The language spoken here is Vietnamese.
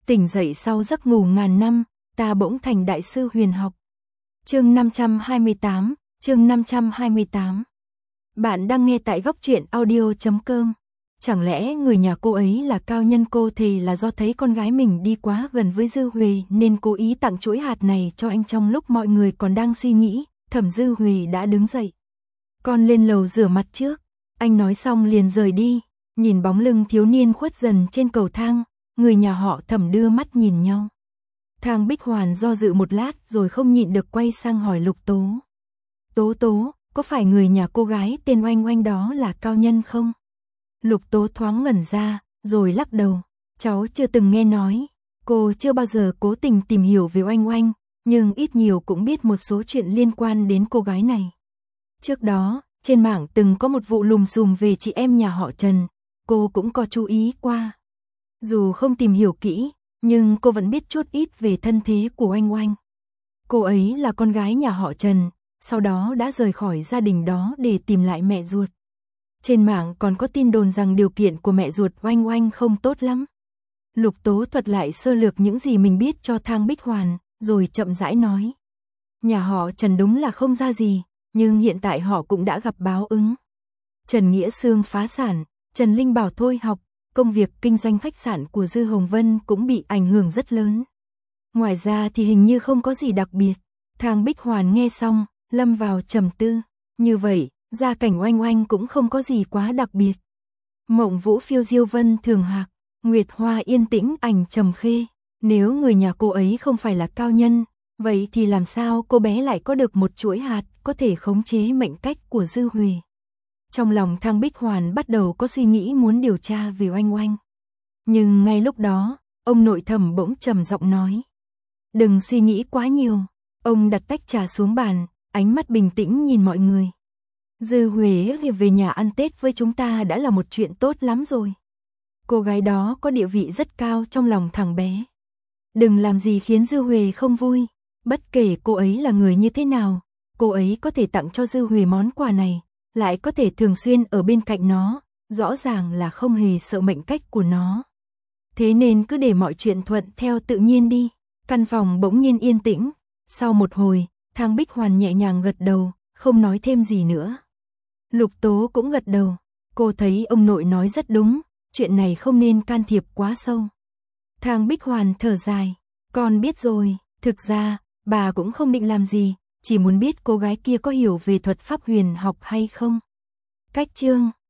Tỉnh dậy sau giấc ngủ ngàn năm, ta bỗng thành đại sư huyền học. Chương 528, chương 528. Bạn đang nghe tại góc truyện audio.com. Chẳng lẽ người nhà cô ấy là cao nhân cô thì là do thấy con gái mình đi quá gần với Dư Huệ nên cố ý tặng chuỗi hạt này cho anh. Trong lúc mọi người còn đang suy nghĩ, Thẩm Dư Huệ đã đứng dậy. Con lên lầu rửa mặt trước. Anh nói xong liền rời đi, nhìn bóng lưng thiếu niên khuất dần trên cầu thang, người nhà họ Thẩm đưa mắt nhìn nhau. Thang Bích Hoàn do dự một lát rồi không nhịn được quay sang hỏi Lục Tố. Tố, có phải người nhà cô gái tên Oanh Oanh đó là cao nhân không? Lục Tố thoáng ngẩn ra, rồi lắc đầu. Cháu chưa từng nghe nói, cô chưa bao giờ cố tình tìm hiểu về Oanh Oanh, nhưng ít nhiều cũng biết một số chuyện liên quan đến cô gái này. Trước đó, trên mạng từng có một vụ lùm xùm về chị em nhà họ Trần, cô cũng có chú ý qua. Dù không tìm hiểu kỹ, nhưng cô vẫn biết chút ít về thân thế của Oanh Oanh. Cô ấy là con gái nhà họ Trần, sau đó đã rời khỏi gia đình đó để tìm lại mẹ ruột. Trên mạng còn có tin đồn rằng điều kiện của mẹ ruột Oanh Oanh không tốt lắm. Lục Tố thuật lại sơ lược những gì mình biết cho Thang Bích Hoàn, rồi chậm rãi nói. Nhà họ Trần đúng là không ra gì, nhưng hiện tại họ cũng đã gặp báo ứng. Trần Nghĩa Xương phá sản, Trần Linh Bảo thôi học, công việc kinh doanh khách sạn của Dư Hồng Vân cũng bị ảnh hưởng rất lớn. Ngoài ra thì hình như không có gì đặc biệt. Thang Bích Hoàn nghe xong, lâm vào trầm tư. Như vậy, gia cảnh Oanh Oanh cũng không có gì quá đặc biệt. Mộng Vũ phiêu diêu vân thường hạc, Nguyệt Hoa yên tĩnh ảnh trầm khê. Nếu người nhà cô ấy không phải là cao nhân, vậy thì làm sao cô bé lại có được một chuỗi hạt có thể khống chế mệnh cách của Dư Huệ? Trong lòng Thang Bích Hoàn bắt đầu có suy nghĩ muốn điều tra về Oanh Oanh. Nhưng ngay lúc đó, ông nội Thẩm bỗng trầm giọng nói. Đừng suy nghĩ quá nhiều. Ông đặt tách trà xuống bàn, ánh mắt bình tĩnh nhìn mọi người. Dư Huệ về nhà ăn Tết với chúng ta đã là một chuyện tốt lắm rồi. Cô gái đó có địa vị rất cao trong lòng thằng bé. Đừng làm gì khiến Dư Huệ không vui. Bất kể cô ấy là người như thế nào, cô ấy có thể tặng cho Dư Huệ món quà này, lại có thể thường xuyên ở bên cạnh nó, rõ ràng là không hề sợ mệnh cách của nó. Thế nên cứ để mọi chuyện thuận theo tự nhiên đi. Căn phòng bỗng nhiên yên tĩnh. Sau một hồi, Thang Bích Hoàn nhẹ nhàng gật đầu, không nói thêm gì nữa. Lục Tố cũng gật đầu. Cô thấy ông nội nói rất đúng, chuyện này không nên can thiệp quá sâu. Thang Bích Hoàn thở dài. Con biết rồi, thực ra, bà cũng không định làm gì, chỉ muốn biết cô gái kia có hiểu về thuật pháp huyền học hay không. Cách chương